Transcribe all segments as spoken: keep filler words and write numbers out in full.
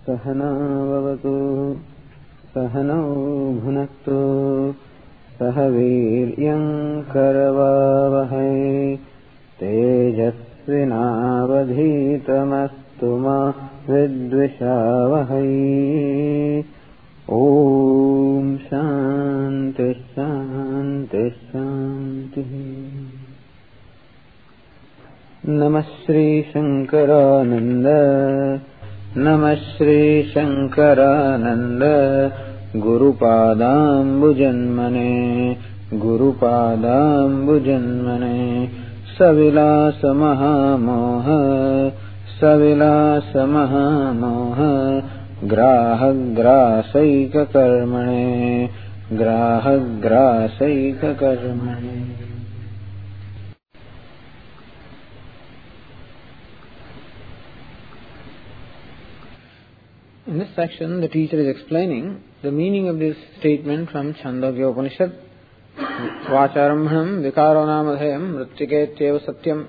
सहना भवतु सहनौ भुनक्तु सह वीर्यं करवावहै तेजस्विनावधीतमस्तु मा विद्विषावहै। ओम शांति शांति शांति। नमः श्री शंकरानंद नमः Shri Shankaranand गुरुपादाम्बुजन्मने गुरुपादाम्बुजन्मने सविलास महामोह सविलास महामोह ग्राहग्रासैककर्मणे ग्राहग्रासैककर्मणे। In this section, the teacher is explaining the meaning of this statement from Chandogya Upanishad. Vacharambhanam vikaro namadhayam mrittiketyeva satyam.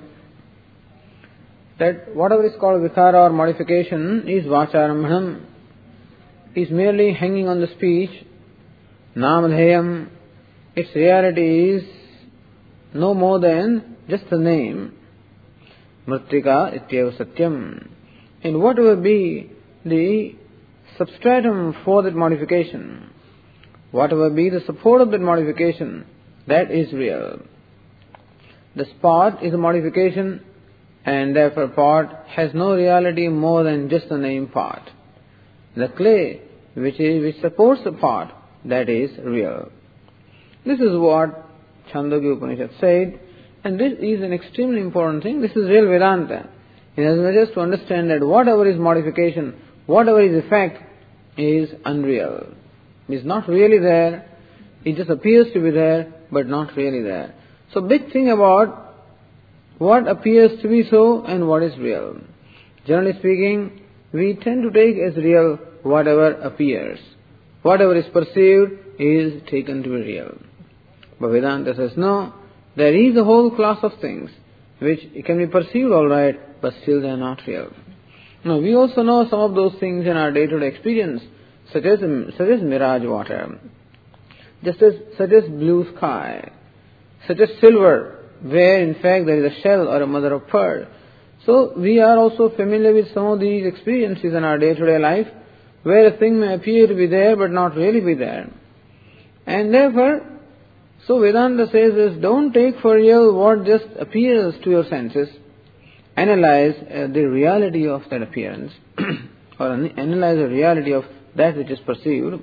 That whatever is called vikara or modification is vacharambhanam, is merely hanging on the speech. Namadhayam, its reality is no more than just the name. Mrittika ityeva satyam. And whatever be the substratum for that modification, whatever be the support of that modification, that is real. The spot is a modification, and therefore pot has no reality more than just the name pot. The clay which is which supports the pot, that is real. This is what Chandogya Upanishad said, and this is an extremely important thing. This is real Vedanta. Inasmuch as to understand that whatever is modification, whatever is effect, is unreal. It is not really there. It just appears to be there, but not really there. So big thing about what appears to be so and what is real. Generally speaking, we tend to take as real whatever appears. Whatever is perceived is taken to be real. But Vedanta says no, there is a whole class of things which can be perceived all right, but still they are not real. Now, we also know some of those things in our day-to-day experience, such as such as mirage water, just as such as blue sky, such as silver, where in fact there is a shell or a mother of pearl. So we are also familiar with some of these experiences in our day-to-day life, where a thing may appear to be there but not really be there. And therefore, so Vedanta says is, don't take for real what just appears to your senses. Analyze uh, the reality of that appearance, or analyze the reality of that which is perceived.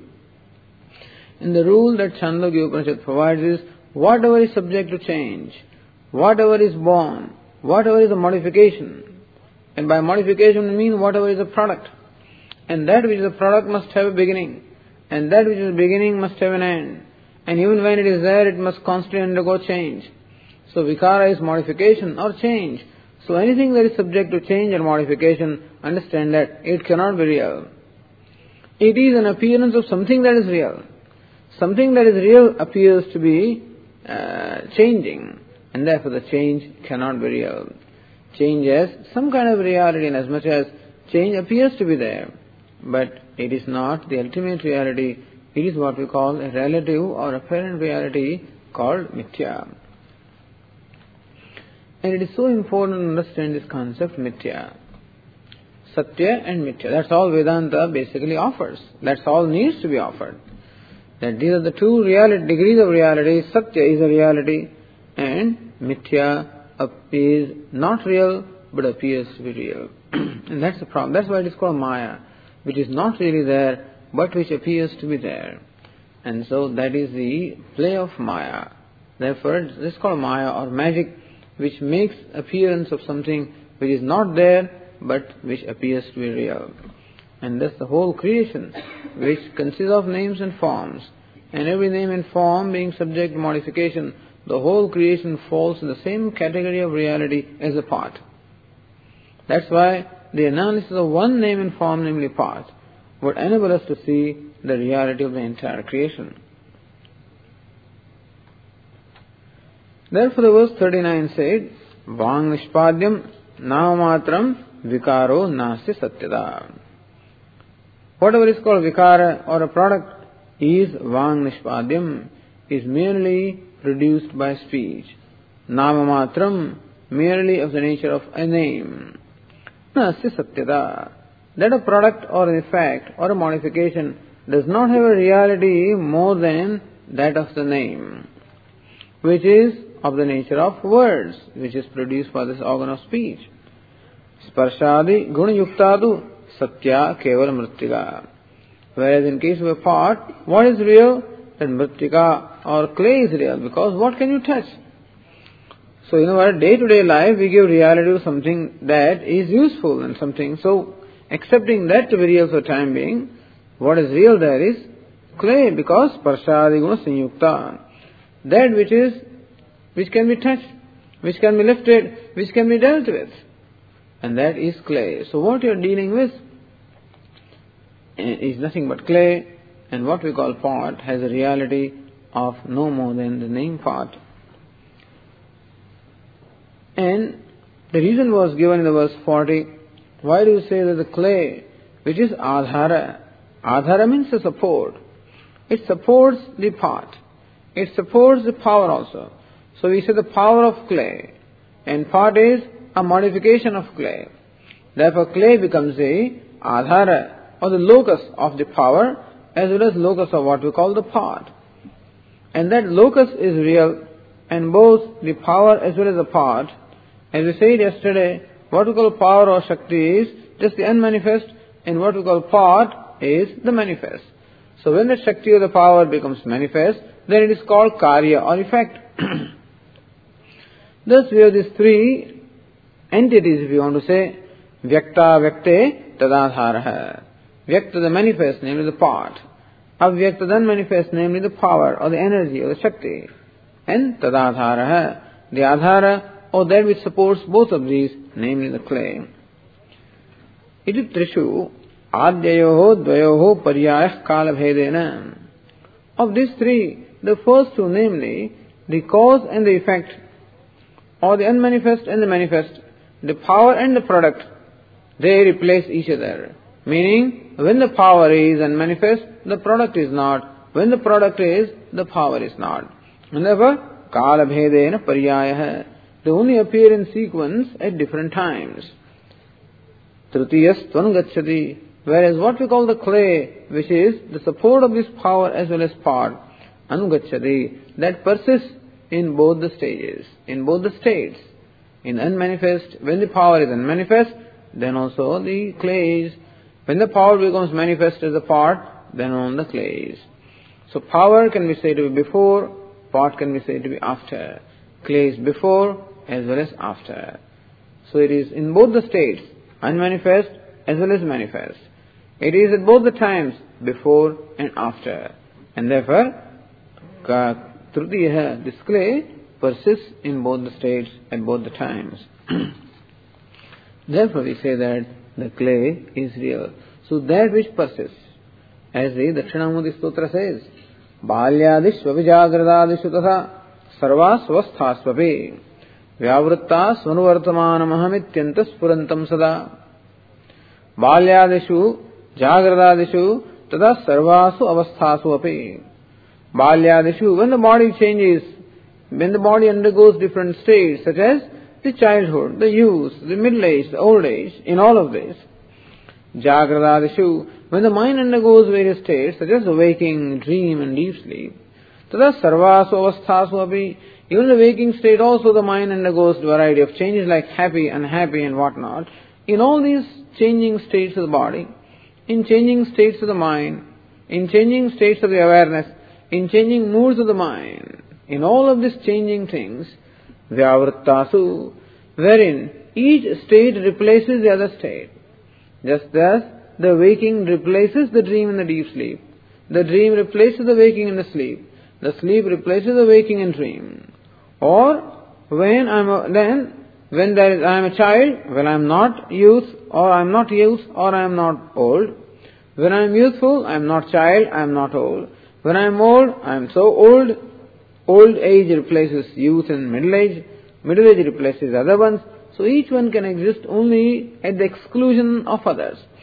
And the rule that Chandogya Upanishad provides is, whatever is subject to change, whatever is born, whatever is a modification, and by modification we mean whatever is a product, and that which is a product must have a beginning, and that which is a beginning must have an end, and even when it is there it must constantly undergo change. So vikara is modification or change. So anything that is subject to change or modification, understand that it cannot be real. It is an appearance of something that is real. Something that is real appears to be uh, changing, and therefore the change cannot be real. Change has some kind of reality in as much as change appears to be there, but it is not the ultimate reality. It is what we call a relative or apparent reality called mithya. And it is so important to understand this concept, mithya. Satya and mithya. That's all Vedanta basically offers. That's all needs to be offered. That these are the two reality, degrees of reality. Satya is a reality, and mithya is not real but appears to be real. And that's the problem. That's why it is called Maya, which is not really there but which appears to be there. And so that is the play of Maya. Therefore, it is called Maya or magic, which makes appearance of something which is not there but which appears to be real. And thus the whole creation, which consists of names and forms, and every name and form being subject to modification, the whole creation falls in the same category of reality as a part. That's why the analysis of one name and form, namely part, would enable us to see the reality of the entire creation. Therefore the verse thirty-nine said, Vang nishpadyam namamatram vikaro nasti satyada. Whatever is called vikara or a product is vang nishpadyam, is merely produced by speech. Nama matram, merely of the nature of a name. Nasya satyata, that a product or an effect or a modification does not have a reality more than that of the name, which is of the nature of words, which is produced by this organ of speech. Sparshadi guna yuktadu satya keval mrittika. Whereas in case of a part, what is real? That mrittika or clay is real, because what can you touch? So in our day-to-day life, we give reality to something that is useful and something. So accepting that to be real for the time being, what is real there is clay, because parshadi guna sanyukta. That which is, which can be touched, which can be lifted, which can be dealt with. And that is clay. So what you are dealing with is nothing but clay, and what we call pot has a reality of no more than the name pot. And the reason was given in the verse forty. Why do you say that the clay, which is adhara, adhara means a support. It supports the pot. It supports the power also. So we say the power of clay. And pot is a modification of clay. Therefore clay becomes the adhara, or the locus of the power, as well as locus of what we call the pot. And that locus is real, and both the power as well as the pot, as we said yesterday, what we call power or shakti is just the unmanifest, and what we call pot is the manifest. So when the shakti or the power becomes manifest, then it is called karya or effect. Thus we have these three entities, if you want to say, vyakta vyakte tadadharaha. Vyakta, the manifest, namely the pot. Avyakta, the unmanifest, namely the power or the energy or the shakti. And tadadharaha, the adhara, or that which supports both of these, namely the clay. Iti trishu adyayoho dvayoho paryayah kalabhedena. Of these three, the first two, namely the cause and the effect, or the unmanifest and the manifest, the power and the product, they replace each other. Meaning, when the power is unmanifest, the product is not. When the product is, the power is not. And therefore, kalabhedena paryayah, they only appear in sequence at different times. Trutiyas tvangacchati, whereas what we call the clay, which is the support of this power as well as part, anugacchati, that persists in both the stages, in both the states. In unmanifest, when the power is unmanifest, then also the clay is. When the power becomes manifest as a part, then on the clay is. So power can be said to be before, part can be said to be after. Clay is before as well as after. So it is in both the states, unmanifest as well as manifest. It is at both the times, before and after. And therefore, trutiya, this clay, persists in both the states at both the times. Therefore we say that the clay is real. So that which persists, as the Dakshinamurti Stotra says, balyadishva vijagradadishu tatha sarvasvasthasvapi vyavritta svanuvartamanamahamityanta spurantam sada. Balyadishu jagradadishu tatha sarvasu avasthasu api. Balyadishu, when the body changes, when the body undergoes different states, such as the childhood, the youth, the middle age, the old age, in all of this. Jagradadishu, when the mind undergoes various states, such as the waking, dream and deep sleep. Tada sarvasu avasthasu api, even the waking state also the mind undergoes a variety of changes like happy, unhappy and whatnot. In all these changing states of the body, in changing states of the mind, in changing states of the awareness, in changing moods of the mind, in all of these changing things, vyavrittasu, wherein each state replaces the other state. Just as the waking replaces the dream and the deep sleep, the dream replaces the waking and the sleep, the sleep replaces the waking and dream. Or when I'm a, then when there is I am a child, when I am not youth, or I am not youth, or I am not old. When I am youthful, I am not child, I am not old. When I am old, I am so old. Old age replaces youth and middle age. Middle age replaces other ones. So each one can exist only at the exclusion of others.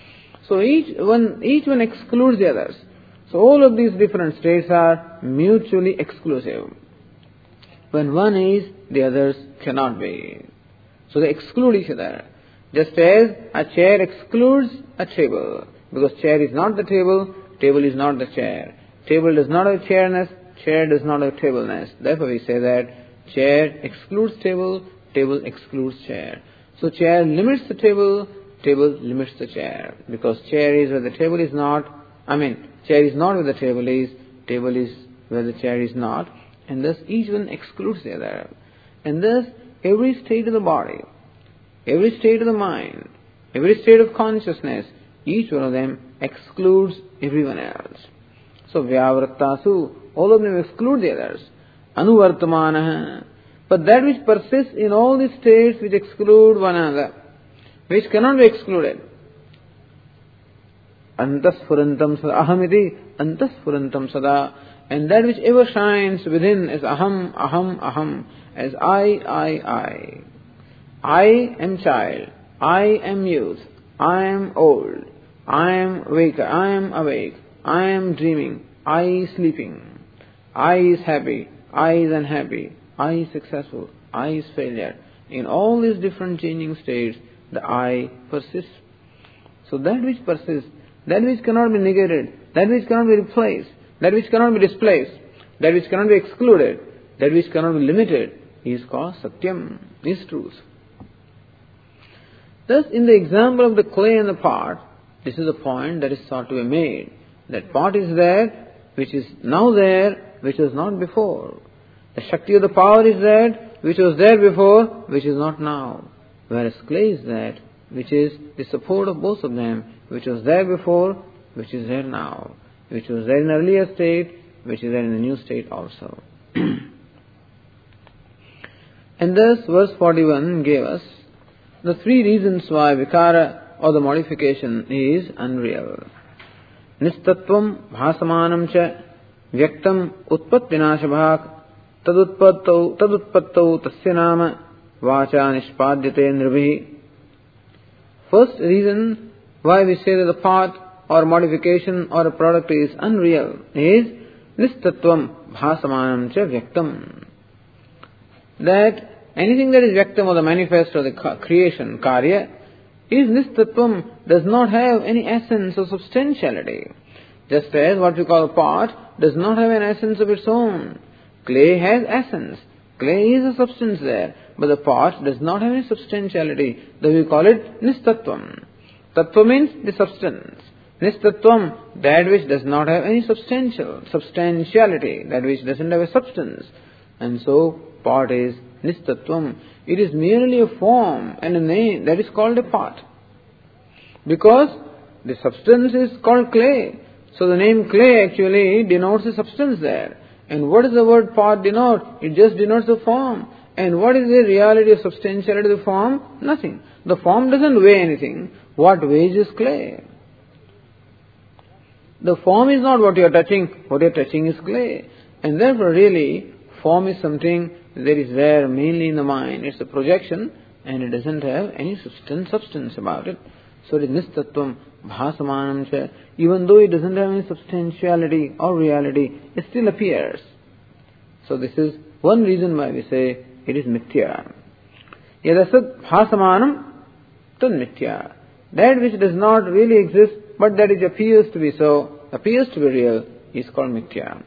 So each one, each one excludes the others. So all of these different states are mutually exclusive. When one is, the others cannot be. So they exclude each other. Just as a chair excludes a table. Because chair is not the table, table is not the chair. Table does not have chairness, chair does not have tableness. Therefore we say that chair excludes table, table excludes chair. So chair limits the table, table limits the chair. Because chair is where the table is not, I mean, chair is not where the table is, table is where the chair is not. And thus each one excludes the other. And thus every state of the body, every state of the mind, every state of consciousness, each one of them excludes everyone else. So vyavrattasu, all of them exclude the others. Anuvartamana. But that which persists in all these states which exclude one another, which cannot be excluded. Antasfurantam sada. Ahamiti antasfurantam sada. And that which ever shines within is aham, aham, aham. As I, I, I. I am child. I am youth. I am old. I am awake. I am awake. I am dreaming. I is sleeping. I is happy. I is unhappy. I is successful. I is failure. In all these different changing states, the I persists. So that which persists, that which cannot be negated, that which cannot be replaced, that which cannot be displaced, that which cannot be excluded, that which cannot be limited, is called Satyam, is truth. Thus, in the example of the clay and the pot, this is a point that is sought to be made. That pot is there, which is now there, which was not before. The Shakti of the power is that, which was there before, which is not now. Whereas clay is that, which is the support of both of them, which was there before, which is there now. Which was there in the earlier state, which is there in the new state also. And thus, verse forty-one gave us the three reasons why vikara or the modification is unreal. Nistatvam bhasamanam cha vyaktam utpattinashabhak tadutpattau tadutpattau tasya nama vacha nishpadyate nribhi. First reason why we say that the path or modification or a product is unreal is nistatvam bhasamanam cha vyaktam. That anything that is vyaktam or the manifest or the creation, karya, is nistatvam, does not have any essence or substantiality. Just as what we call a pot does not have an essence of its own. Clay has essence. Clay is a substance there. But the pot does not have any substantiality. Though we call it nistatvam. Tattva means the substance. Nistatvam, that which does not have any substantial, substantiality, that which doesn't have a substance. And so, pot is nistatvam. It is merely a form and a name that is called a pot. Because the substance is called clay. So the name clay actually denotes a substance there. And what does the word pot denote? It just denotes a form. And what is the reality of substantiality of the form? Nothing. The form doesn't weigh anything. What weighs is clay. The form is not what you are touching. What you are touching is clay. And therefore really, form is something that is there mainly in the mind. It's a projection and it doesn't have any substance, substance about it. So it is nistatvam bhasamanam cha. Even though it doesn't have any substantiality or reality, it still appears. So this is one reason why we say it is mithya. Yadasat bhasamanam tad mithya. That which does not really exist, but that it appears to be so, appears to be real, is called mithya.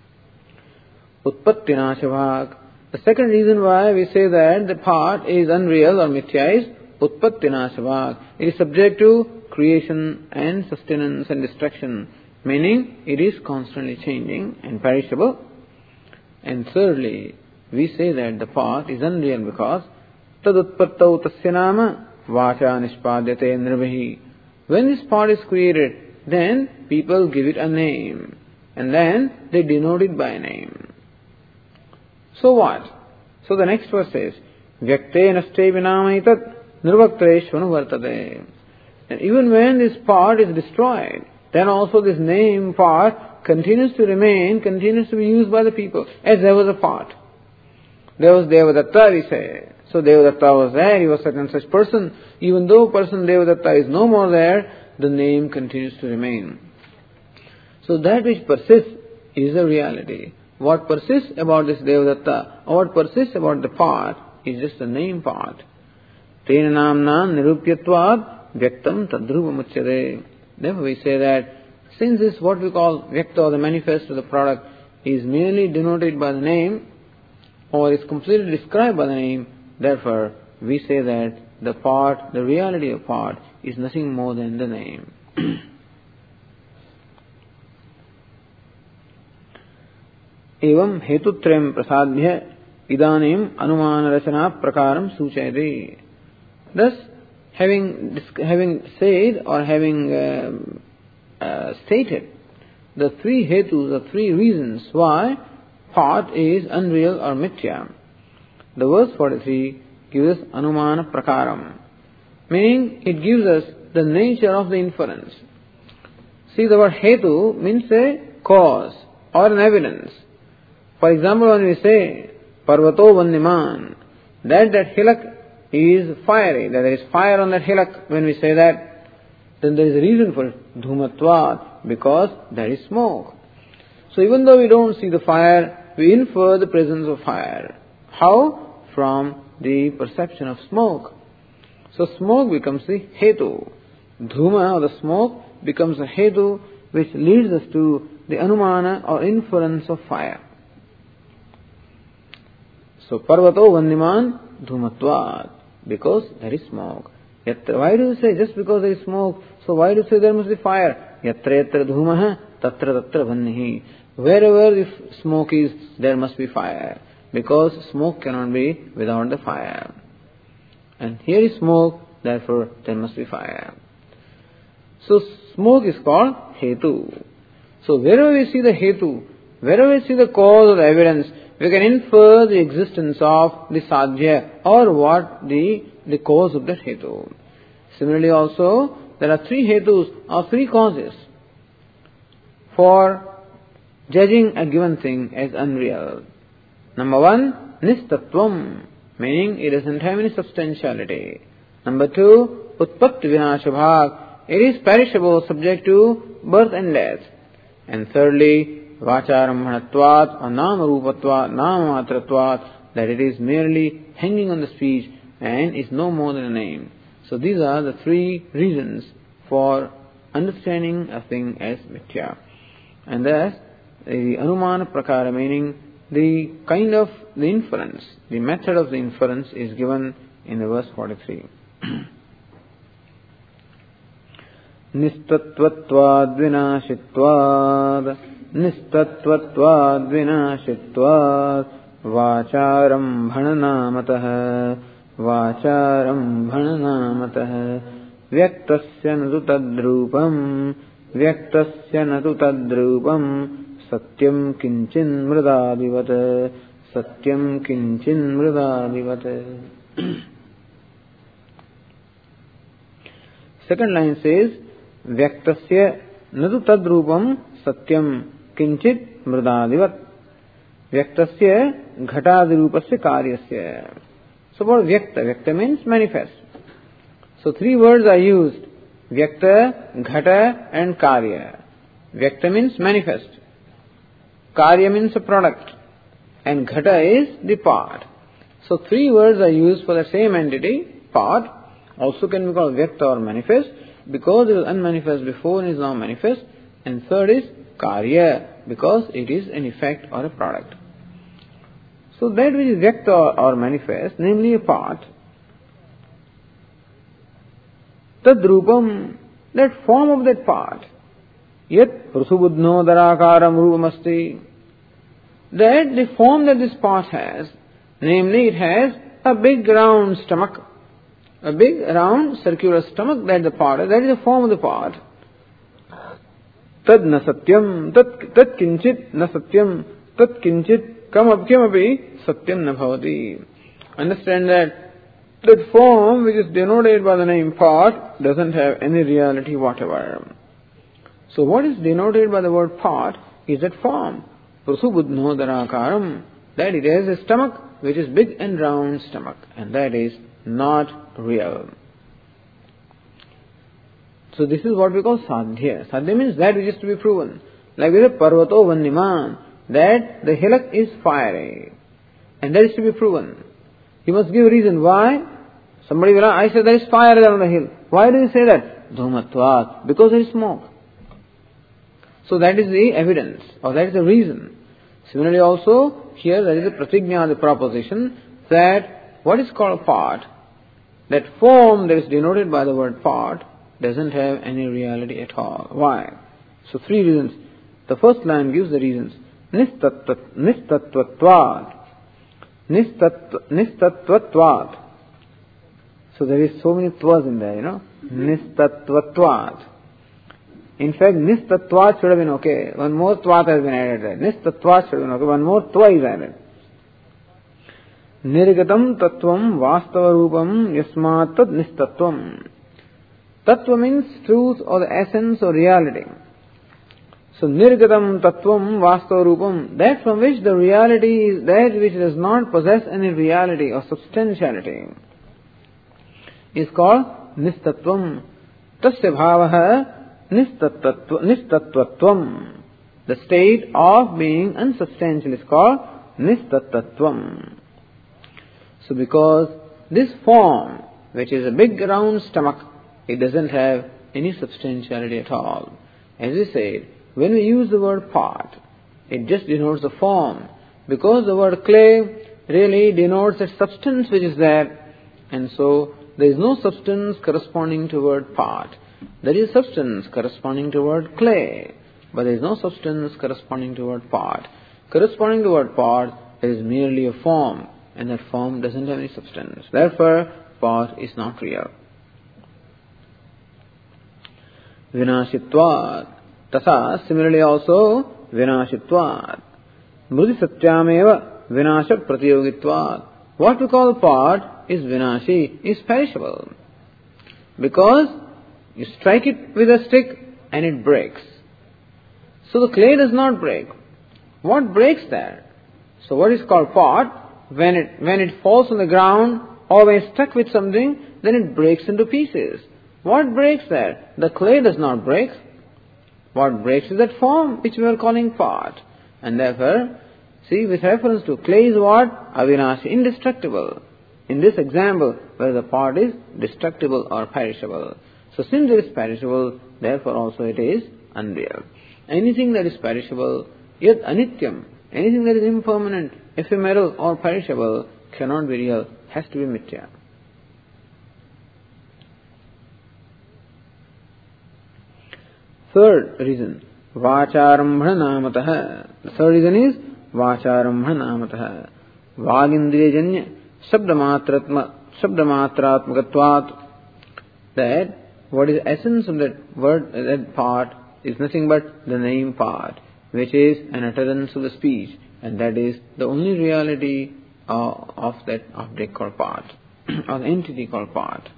Utpattinashabhak. The second reason why we say that the part is unreal or mithya is utpattinashabhak. It is subject to creation and sustenance and destruction, meaning it is constantly changing and perishable. And thirdly, we say that the part is unreal because tadutpattau tasya nama vacha nishpadyate nribhi. When this part is created, then people give it a name, and then they denote it by a name. So what? So the next verse says, Vyakte naste vinamaitat nirvaktreshvanu vartate. And even when this part is destroyed, then also this name part continues to remain, continues to be used by the people, as there was a part. There was Devadatta, we say. So Devadatta was there, he was such and such person. Even though person Devadatta is no more there, the name continues to remain. So that which persists is a reality. What persists about this Devadatta, or what persists about the part, is just the name part. Tena namna nirupyatvad vyaktam tadruva muchyate. Therefore we say that since this what we call vyakta, or the manifest of the product, is merely denoted by the name, or is completely described by the name, therefore we say that the part, the reality of part, is nothing more than the name. एवं हेतुत्रयं प्रसाद्य इदानीम अनुमान रचना प्रकारम सूचयति. Thus, having having said or having uh, uh, stated the three hetus, the three reasons why part is unreal or mithya, the verse forty-three gives us anumana prakaram, meaning it gives us the nature of the inference. See, the word hetu means a cause or an evidence. For example, when we say Parvato Vandiman, that that hillock is fiery, that there is fire on that hillock, when we say that, then there is a reason for it, Dhumatvat, because there is smoke. So even though we don't see the fire, we infer the presence of fire. How? From the perception of smoke. So smoke becomes the hetu. Dhuma, or the smoke, becomes a hetu which leads us to the anumana or inference of fire. So Parvato Vandiman Dhumatvat, because there is smoke. Yatra, why do you say just because there is smoke, so why do you say there must be fire? Yatra yatra dhumaha tatra tatra vannihi. Wherever if smoke is, there must be fire. Because smoke cannot be without the fire. And here is smoke, therefore there must be fire. So smoke is called hetu. So wherever we see the hetu, wherever we see the cause or the evidence, we can infer the existence of the sadhya, or what the, the cause of that hetu. Similarly also, there are three hetus or three causes for judging a given thing as unreal. Number one, nistatvam, meaning it doesn't have any substantiality. Number two, utpatti vinashabhag, it is perishable, subject to birth and death. And thirdly, vacharambhanatvat or namarupatvat, namamatratvat, that it is merely hanging on the speech and is no more than a name. So these are the three reasons for understanding a thing as mithya. And thus, the anumana prakara, meaning the kind of the inference, the method of the inference is given in the verse forty-three. Nistatvatvad vinashitvad Nistatvatvad vinashitvad Vacharam bhananamatah Vacharam bhananamatah Vyaktasya natu tadrupam Vyaktasya natu tadrupam Satyam kinchin mridadivat Satyam kinchin mridadivat. Second line says Vyaktasya natu tadrupam Satyam kinchit mridadivat. Vyaktasya ghatadirupasya karyasya. So what vyakta? Vyakta means manifest. So three words are used. Vyakta, ghata and karya. Vyakta means manifest. Karya means a product. And ghata is the part. So three words are used for the same entity, part. Also can be called vyakta or manifest, because it was unmanifest before and is now manifest. And third is karya, because it is an effect or a product. So that which is vyakta or, or manifest, namely a part, tadrupam, that form of that part, yat prasubudno darakaram rupamasti, that the form that this part has, namely it has a big round stomach, a big round circular stomach, that the part, that is the form of the part. Tad na satyam, tat, tat kinchit na satyam, tat kinchit kam abhyamapi satyam na bhavati. Understand that that form which is denoted by the name part doesn't have any reality whatever. So what is denoted by the word part is that form. Prasubudno darakaram, that it has a stomach which is big and round stomach, and that is not real. So this is what we call sadhya. Sadhya means that which is to be proven. Like we say, parvato vanniman, that the hillock is fiery. And that is to be proven. You must give a reason. Why? Somebody will ask, I say there is fire on the hill. Why do you say that? Dhumatvat. Because there is smoke. So that is the evidence, or that is the reason. Similarly also, here there is a pratigna, the proposition, that what is called part, that form that is denoted by the word part, doesn't have any reality at all. Why? So three reasons. The first line gives the reasons. Nistatvatvat. Nistatvatvat. So there is so many twas in there, you know. Nistatvatvat. In fact, nistatvat should have been okay. One more tvat has been added there. Nistatvat should have been okay. One more twa is added. Nirgatam tattvam vastava rupam yasmat tad nistatvam. Tattva means truth or the essence or reality. So nirgatam tattvam vastava rupam, that from which the reality is that which does not possess any reality or substantiality, is called nistatvam. Tasya bhavaha nistatvatvam. The state of being unsubstantial is called nistatvatvam. So because this form, which is a big round stomach, it doesn't have any substantiality at all. As we said, when we use the word part, it just denotes the form. Because the word clay really denotes a substance which is there. And so there is no substance corresponding to the word part. There is substance corresponding to the word clay. But there is no substance corresponding to the word part. Corresponding to the word part, there is merely a form. And that form doesn't have any substance. Therefore, part is not real. Vinashitvat. Tasa, similarly also, vinashitvat. Mrudi satyameva vinasha pratiyogitvat. What we call part is vinashi, is perishable. Because you strike it with a stick and it breaks. So the clay does not break. What breaks there? So what is called part, when it, when it falls on the ground or when it's stuck with something, then it breaks into pieces. What breaks there? The clay does not break. What breaks is that form which we are calling part. And therefore, see, with reference to clay is what? Avinashi, indestructible. In this example, where the part is destructible or perishable. So since it is perishable, therefore also it is unreal. Anything that is perishable, yet anityam, anything that is impermanent, ephemeral or perishable, cannot be real, has to be mithya. Third reason, vacharambhana namataha. The third reason is vacharambhana namataha. Vagindriyajanya sabdamatratmakatvat. That what is the essence of that word, that part, is nothing but the name part, which is an utterance of the speech, and that is the only reality uh, of that object called part, or the entity called part.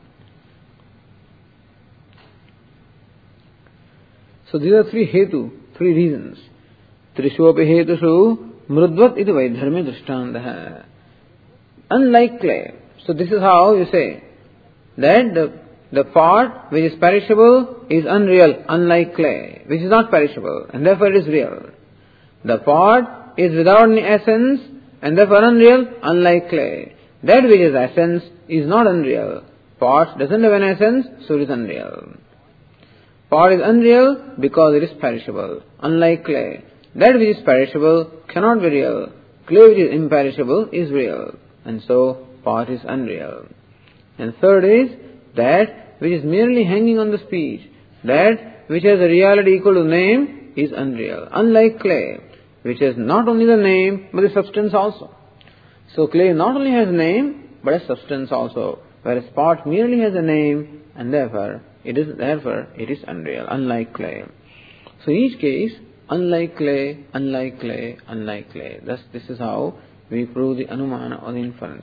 So these are three hetu, three reasons. Trishopi hetushu mrudvat iti vaidharme drishtantaha. Unlike clay. So this is how you say that the, the part which is perishable is unreal, unlike clay, which is not perishable, and therefore it is real. The part is without any essence, and therefore unreal, unlike clay. That which is essence is not unreal. Part doesn't have an essence, so it is unreal. Part is unreal because it is perishable, unlike clay. That which is perishable cannot be real. Clay which is imperishable is real. And so, part is unreal. And third is, that which is merely hanging on the speech, that which has a reality equal to name, is unreal. Unlike clay, which has not only the name, but the substance also. So clay not only has name, but a substance also. Whereas part merely has a name, and therefore, it is therefore it is unreal, unlike clay. So in each case, unlike clay, unlike clay, unlike clay. Thus, this is how we prove the anumana or the inference.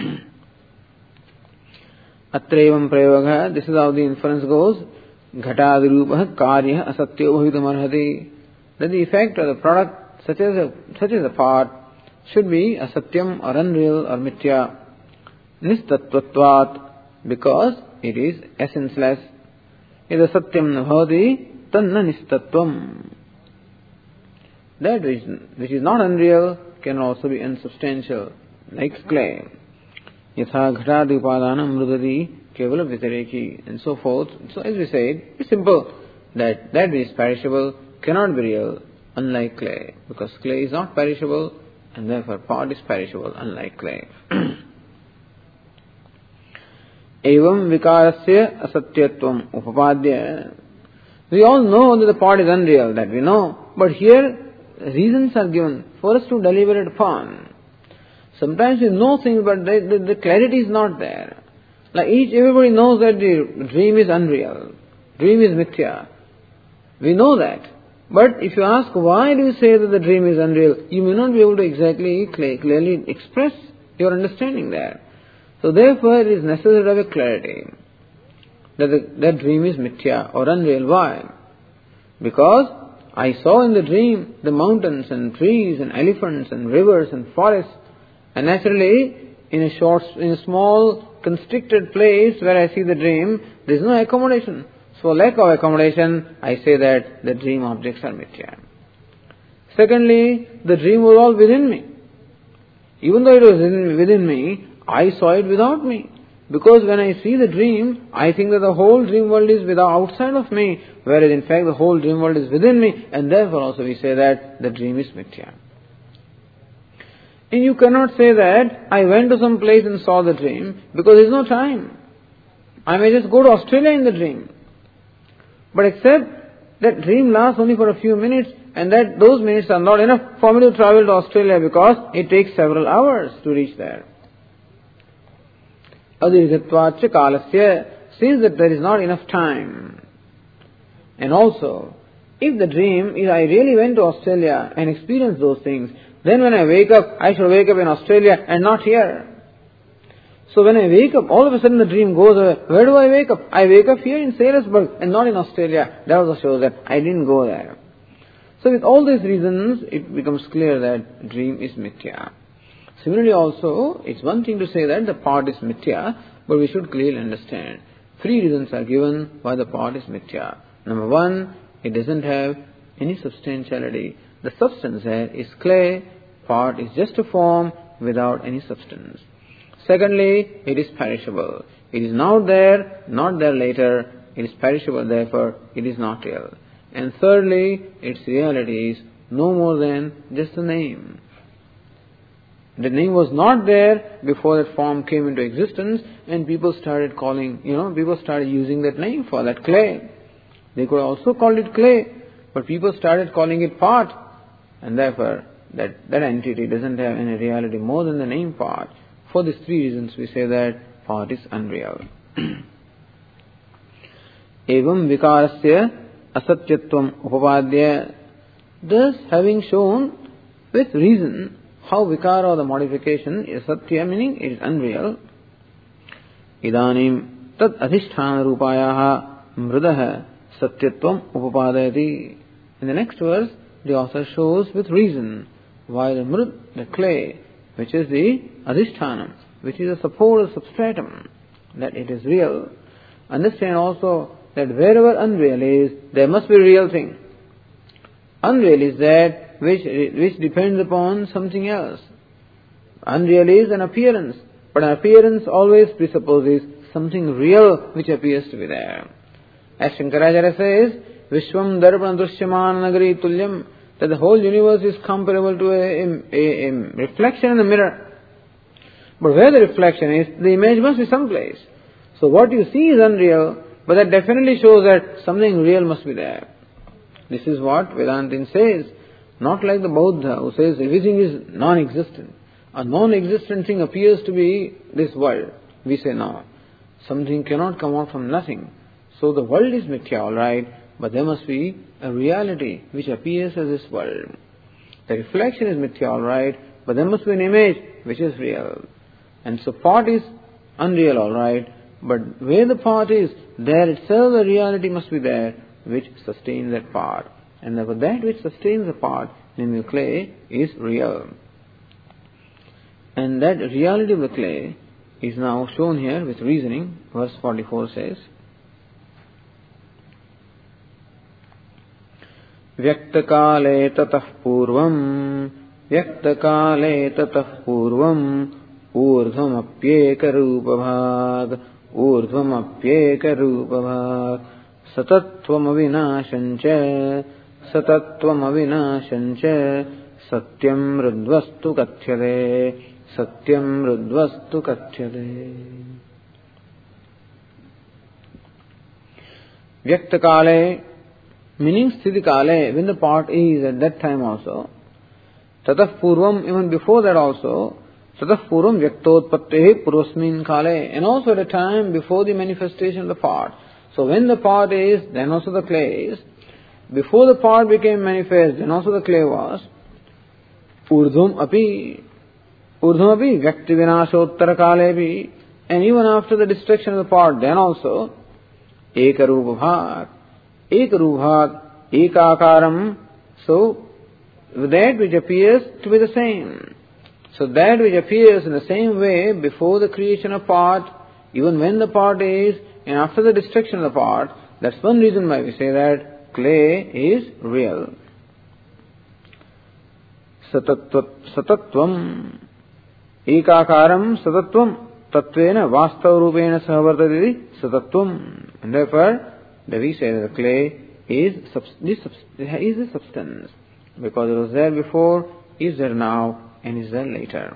Atrevam prayoga, this is how the inference goes. Ghatadirupa karya asatyo bhavitum arhati. That the effect or the product, such as a, such as a part, should be asatyam or unreal or mithya. Nistatvatvat, because it is essenceless. Ida satyam na bhavati tanna nistatvam. That which, which is not unreal can also be unsubstantial, like clay. Yatha ghatadi upadanam mrudadi kevala vitareki, and so forth. So as we said, it's simple that that which is perishable cannot be real, unlike clay, because clay is not perishable, and therefore pot is perishable, unlike clay. Evam vikarasya asatyatvam upapadya. We all know that the pot is unreal, that we know, but here reasons are given for us to deliberate upon. Sometimes we know things, but the, the, the clarity is not there. Like each, everybody knows that the dream is unreal, dream is mithya. We know that. But if you ask why do you say that the dream is unreal, you may not be able to exactly clearly express your understanding there. So therefore it is necessary to have a clarity that the, that dream is mithya or unreal. Why? Because I saw in the dream the mountains and trees and elephants and rivers and forests, and naturally in a short, in a small constricted place where I see the dream, there is no accommodation. So lack of accommodation, I say that the dream objects are mithya. Secondly, the dream was all within me. Even though it was within, within me, I saw it without me. Because when I see the dream, I think that the whole dream world is without, outside of me, whereas in fact the whole dream world is within me, and therefore also we say that the dream is mithya. And you cannot say that I went to some place and saw the dream, because there is no time. I may just go to Australia in the dream. But except that dream lasts only for a few minutes, and that those minutes are not enough for me to travel to Australia, because it takes several hours to reach there. Adirghatvacha kalasya, since that there is not enough time. And also, if the dream is I really went to Australia and experienced those things, then when I wake up, I should wake up in Australia and not here. So when I wake up, all of a sudden the dream goes away. Where do I wake up? I wake up here in Sayresburg and not in Australia. That also shows that I didn't go there. So with all these reasons, it becomes clear that dream is mithya. Similarly also, it's one thing to say that the pot is mithya, but we should clearly understand. Three reasons are given why the pot is mithya. Number one, it doesn't have any substantiality. The substance there is clay, pot is just a form without any substance. Secondly, it is perishable. It is not there, not there later. It is perishable, therefore it is not real. And thirdly, its reality is no more than just a name. The name was not there before that form came into existence, and people started calling, you know, people started using that name for that clay. They could also call it clay, but people started calling it pot, and therefore that, that entity doesn't have any reality more than the name pot. For these three reasons we say that pot is unreal. Evam vikarasya asatyatvam upapadya. Thus, having shown with reason how vikara or the modification is satya, meaning it is unreal, idanim tad adhisthana rupayaha mrudaha satyatvam upapadayati. In the next verse, the author shows with reason why the mrud, the clay, which is the adhisthana, which is a support or substratum, that it is real. Understand also that wherever unreal is, there must be a real thing. Unreal is that which which depends upon something else. Unreal is an appearance, but an appearance always presupposes something real which appears to be there. As Shankaracharya says, Vishwam darpana drushyaman nagari tulyam, that the whole universe is comparable to a, a, a reflection in the mirror. But where the reflection is, the image must be someplace. So what you see is unreal, but that definitely shows that something real must be there. This is what Vedantin says. Not like the Buddha who says everything is non-existent. A non-existent thing appears to be this world. We say no. Something cannot come out from nothing. So the world is mithya, alright, but there must be a reality which appears as this world. The reflection is mithya, alright, but there must be an image which is real. And so pot is unreal, alright, but where the pot is, there itself the reality must be there which sustains that pot. And therefore that which sustains the pot, namely clay, is real. And that reality of the clay is now shown here with reasoning. Verse forty-four says, Vyaktakale tatah purvam Vyaktakale tatah purvam Urdhvam apyeka rupabhag Urdhvam apyeka rupabhag Satatvam avinashancha Satatvam avinashancha Satyam rudvastu kathyade Satyam rudvastu kathyade. Vyaktakale meaning sthidikale, when the part is at that time also. Tatah purvam, even before that also. Tatah purvam vyaktotpattehi purvasmin kale, and also at a time before the manifestation of the part. So when the part is, then also the clay is. Before the part became manifest, then also the clay was. Urdhvam api, urdhvam api vyakti vinashottara kale api, and even after the destruction of the part, then also ekarupa bhag. Ekarubhat, ekakaram, so that which appears to be the same. So that which appears in the same way before the creation of part, even when the part is, and after the destruction of the part, that's one reason why we say that clay is real. Satatvam, ekakaram satatvam, tattvena vastavarupena sahavartaditi satatvam. And therefore, that we say that the clay is, this is a substance. Because it was there before, is there now, and is there later.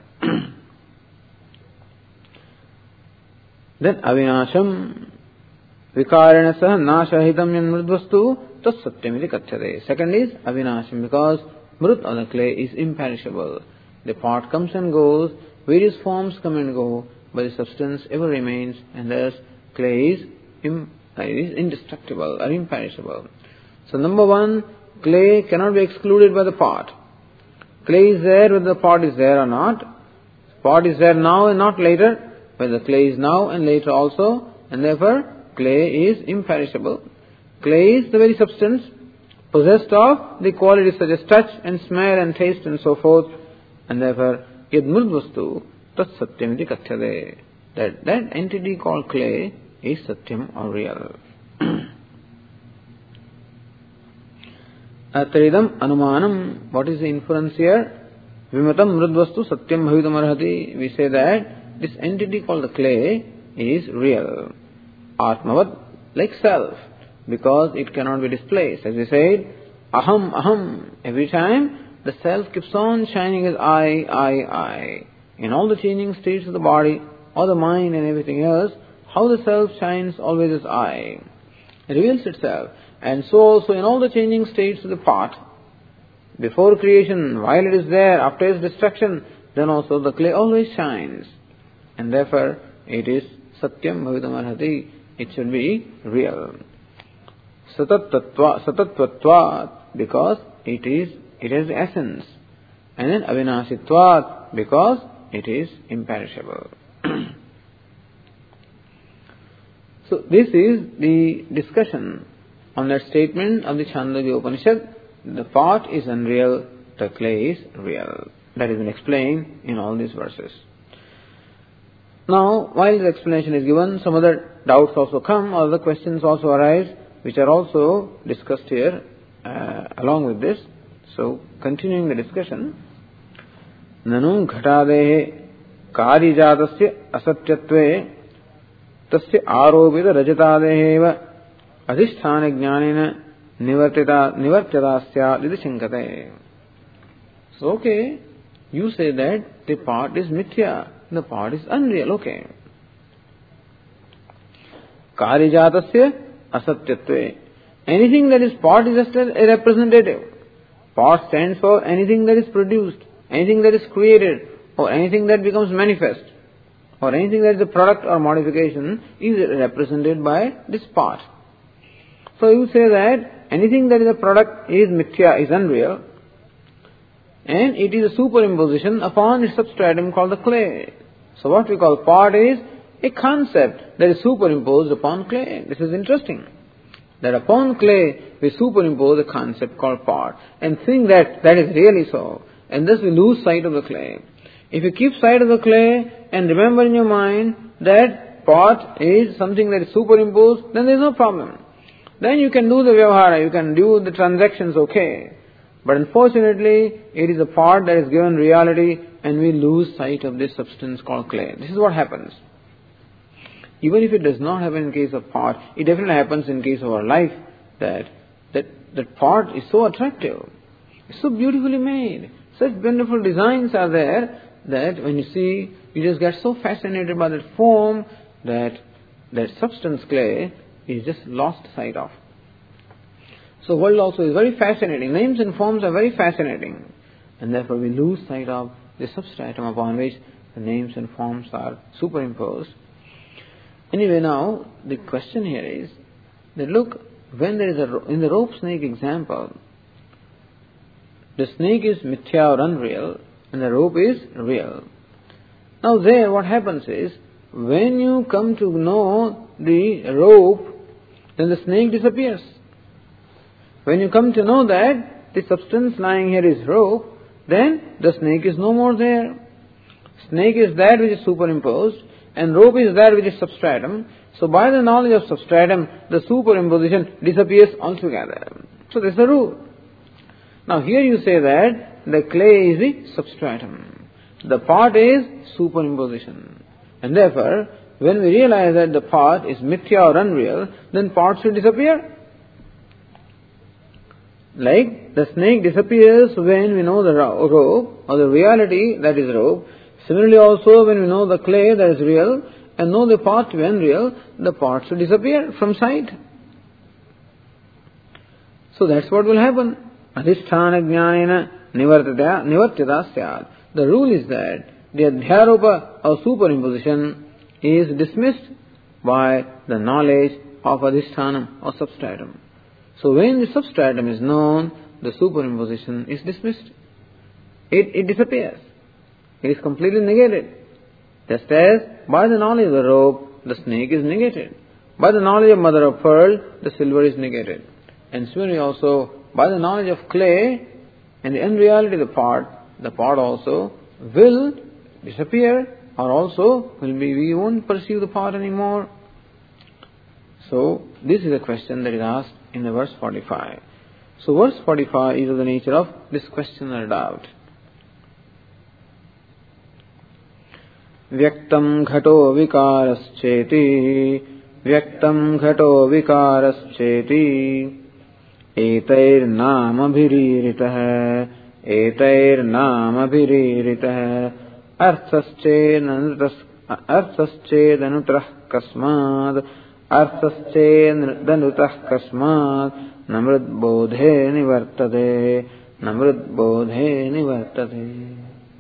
Then avinasham vikarena sah nashahitam yan mridvastu tas satyamiti kathyate. Second is avinasham, because mrut or the clay is imperishable. The part comes and goes, various forms come and go, but the substance ever remains, and thus clay is imperishable. It is indestructible or imperishable. So number one, clay cannot be excluded by the pot. Clay is there whether the pot is there or not. Pot is there now and not later, whether the clay is now and later also, and therefore clay is imperishable. Clay is the very substance possessed of the qualities such as touch and smell and taste and so forth, and therefore yad mridvastu tat satyamiti kathyate. That that entity called clay is satyam or real. Atridam anumanam, what is the inference here? Vimatam mridvastu satyam bhavitam arhati. We say that this entity called the clay is real. Atmavat, like self, because it cannot be displaced. As we said, aham, aham. Every time the self keeps on shining as I, I, I. In all the changing states of the body, or the mind and everything else, how the self shines always as I. It reveals itself. And so also in all the changing states of the part, before creation, while it is there, after its destruction, then also the clay always shines. And therefore it is satyam bhavitam arhati. It should be real. Satat tattva, because it is, it has essence. And then avinashitvat, because it is imperishable. So this is the discussion on that statement of the Chandogya Upanishad. The pot is unreal, the clay is real. That has been explained in all these verses. Now, while the explanation is given, some other doubts also come, other questions also arise, which are also discussed here uh, along with this. So, continuing the discussion, Nanu ghatadehe karijatasya asatyatve tasya aropita rajatadehe adhisthana jnanena nivartita nivartyatasya iti shinkate. So, okay, you say that the part is mithya, the part is unreal, okay. Karijatasya asatyatve. Anything that is part is just a representative. Part stands for anything that is produced, anything that is created, or anything that becomes manifest, or anything that is a product or modification is represented by this part. So you say that anything that is a product is mithya, is unreal, and it is a superimposition upon its substratum called the clay. So what we call part is a concept that is superimposed upon clay. This is interesting. That upon clay we superimpose a concept called part and think that that is really so. And thus we lose sight of the clay. If you keep sight of the clay and remember in your mind that part is something that is superimposed, then there is no problem. then you can do the vyavahara, you can do the transactions okay. But unfortunately, it is a part that is given reality and we lose sight of this substance called clay. This is what happens. Even if it does not happen in case of pot, it definitely happens in case of our life that that, that pot is so attractive. It's so beautifully made. Such wonderful designs are there that when you see, you just get so fascinated by that form that that substance clay is just lost sight of. So world also is very fascinating. Names and forms are very fascinating. And therefore we lose sight of the substratum upon which the names and forms are superimposed. Anyway, now the question here is that look, when there is a, in the rope snake example, the snake is mithya or unreal and the rope is real. Now there what happens is, when you come to know the rope, then the snake disappears. When you come to know that the substance lying here is rope, then the snake is no more there. Snake is that which is superimposed and rope is that which is substratum. So by the knowledge of substratum, the superimposition disappears altogether. So this is the rule. Now here you say that the clay is the substratum. The part is superimposition. And therefore, when we realize that the part is mithya or unreal, then part should disappear. Like the snake disappears when we know the rope or the reality that is rope. Similarly also when we know the clay that is real and know the part to be unreal, the part should disappear from sight. So that's what will happen. Adhisthana jnanena nivartyata syad. The rule is that the adhyaropa or superimposition is dismissed by the knowledge of adhisthanam or substratum. So when the substratum is known, the superimposition is dismissed. It, it disappears. It is completely negated. Just as by the knowledge of the rope, the snake is negated. By the knowledge of mother of pearl, the silver is negated. And similarly also, by the knowledge of clay and the unreality of the part, the part also will disappear, or also will be, we won't perceive the part anymore. So this is a question that is asked in the verse forty-five. So verse forty-five is of the nature of this question or doubt. Vyaktam ghato vikarascheti Vyaktam ghato vikarascheti Etair nama bhiriritaha Etair nama bhiriritaha Arthasche danutrah kasmad Arthasche danutah kasmad Namrud bodhe nivartate Namrud bodhe nivartate.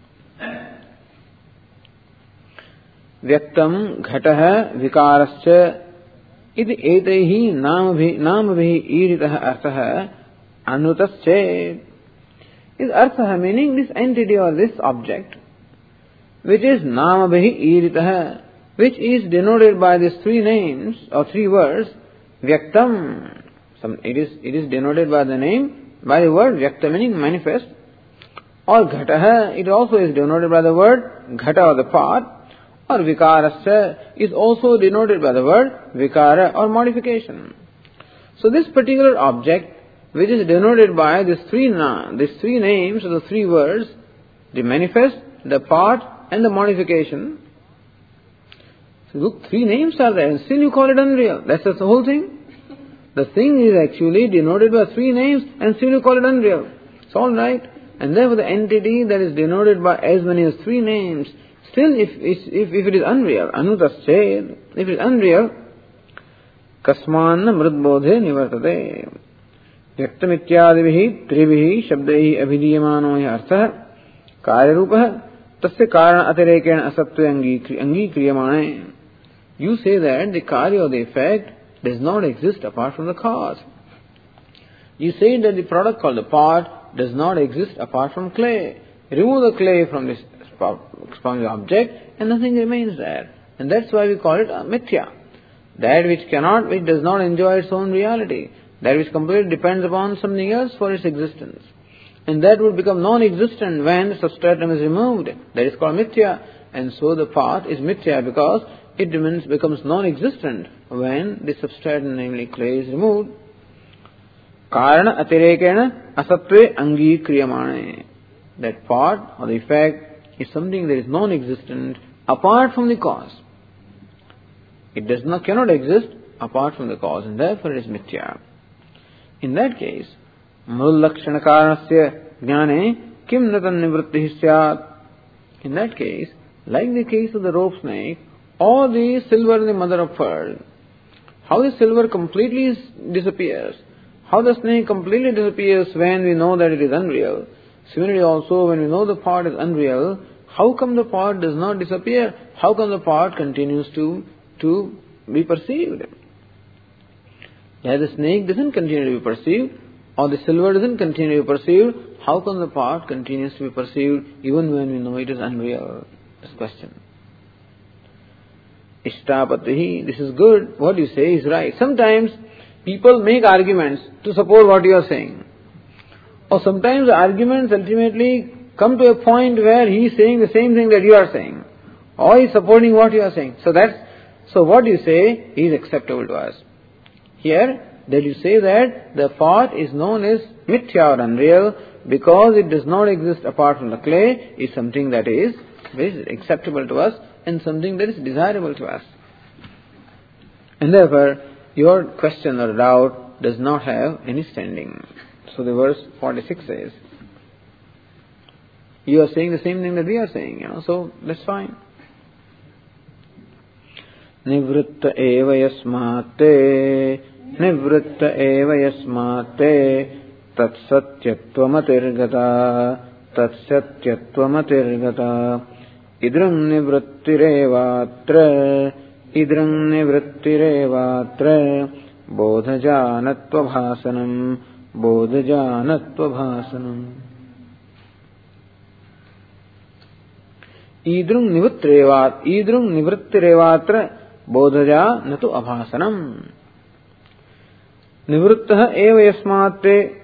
Vyaktam ghataha vikarascha iti etaihi namabhi iritaha arthaha anutasche. Is arthaha meaning this entity or this object, which is namabhi iritaha, which is denoted by these three names or three words, vyaktam. Some, it is it is denoted by the name, by the word vyakta meaning manifest, or ghataha, it also is denoted by the word ghata or the part, or vikarasya is also denoted by the word vikara or modification. So this particular object, which is denoted by these three na, these three names or the three words, the manifest, the part, and the modification. So look, three names are there, and still you call it unreal. That's just the whole thing. The thing is actually denoted by three names, and still you call it unreal. It's all right. And therefore the entity that is denoted by as many as three names, still, if, if, if it is unreal, anutasche, if it is unreal, kasmanna mridbodhe nivartate. Vyaktam ityadivihi trivihi shabdaihi abhidiyamano hi artha karyarupaha tasya karana atirekena asatve angikriyamane. You say that the karya or the effect does not exist apart from the cause. You say that the product called the part does not exist apart from clay. Remove the clay from this from the object and nothing remains there. And that's why we call it a mithya. That which cannot, which does not enjoy its own reality. That which completely depends upon something else for its existence. And that would become non-existent when the substratum is removed. That is called mithya. And so the part is mithya because it becomes non-existent when the substratum, namely clay, is removed. karana atirekena asatve angikriyamane. That part or the effect is something that is non-existent apart from the cause. It does not, cannot exist apart from the cause, and therefore it is mithya. In that case, mrullakshana karanasya jnane kim natan nivrittihi syat. In that case, like the case of the rope snake, or the silver is the mother of pearl. How the silver completely disappears, how the snake completely disappears when we know that it is unreal. Similarly also, when we know the part is unreal, how come the part does not disappear? How come the part continues to, to be perceived? Yeah, the snake doesn't continue to be perceived, or the silver doesn't continue to be perceived. How come the part continues to be perceived even when we know it is unreal? This question. Ishtapatihi, this is good. What you say is right. Sometimes people make arguments to support what you are saying. Or sometimes the arguments ultimately come to a point where he is saying the same thing that you are saying. Or he is supporting what you are saying. So that's, so what you say is acceptable to us. Here, that you say that the part is known as mithya or unreal because it does not exist apart from the clay is something that is very acceptable to us and something that is desirable to us. And therefore, your question or doubt does not have any standing. So the verse forty-six says, you are saying the same thing that we are saying, you know, so that's fine. Nivritta eva yasmate, nivritta eva yasmate, tat satyattvamatirgata, tat satyattvamatirgata, idram nivrittirevatra, idram nivrittirevatra, bodhajanatva bhasanam, bodhajanatva bhasanam. Idrum nivrittirevat, idrum nivrittirevatra, bodhaja natu abhasanam. Nivrittaha eva yasmate.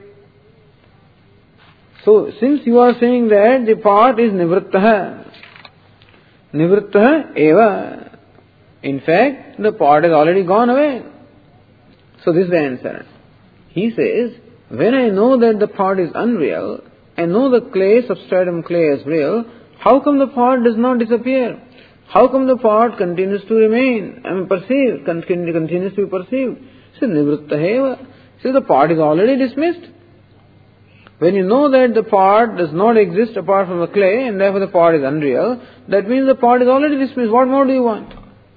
So, since you are saying that the part is nivrittaha, nivrittaha eva, in fact, the part has already gone away. So, this is the answer. He says, when I know that the part is unreal, I know the clay, substratum clay is real, how come the part does not disappear? How come the part continues to remain, I mean perceived, continues to be perceived? So, nivrittaheva. So, the part is already dismissed. When you know that the part does not exist apart from the clay, and therefore the part is unreal, that means the part is already dismissed. What more do you want?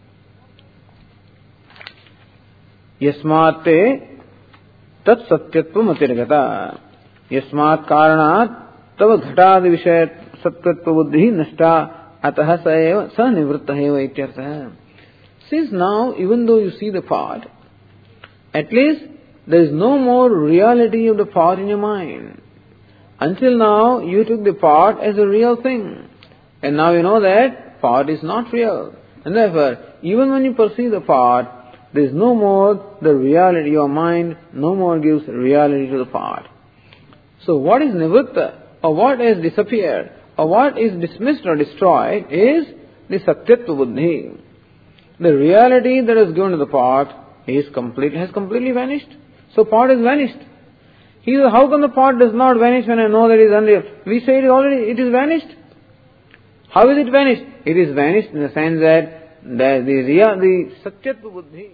Yasmate tat satyatvam atirgata. Yasmat karanat tava ghatadi vishayat satyatva buddhi nashta ataha saeva sa nivrittaheva ityartha. Since now, even though you see the part, at least there is no more reality of the part in your mind. Until now, you took the part as a real thing. And now you know that part is not real. And therefore, even when you perceive the part, there is no more the reality. Your mind no more gives reality to the part. So what is nivritta, or what has disappeared, or what is dismissed or destroyed is the satyatva buddhi. The reality that is given to the part is complete, has completely vanished. So part is vanished. He says, how come the part does not vanish when I know that it is unreal? We say it is already, it is vanished. How is it vanished? It is vanished in the sense that the, the, real, the satyatva buddhi.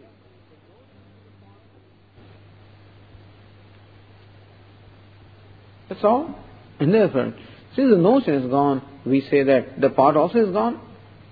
That's all. And therefore, since the notion is gone, we say that the part also is gone.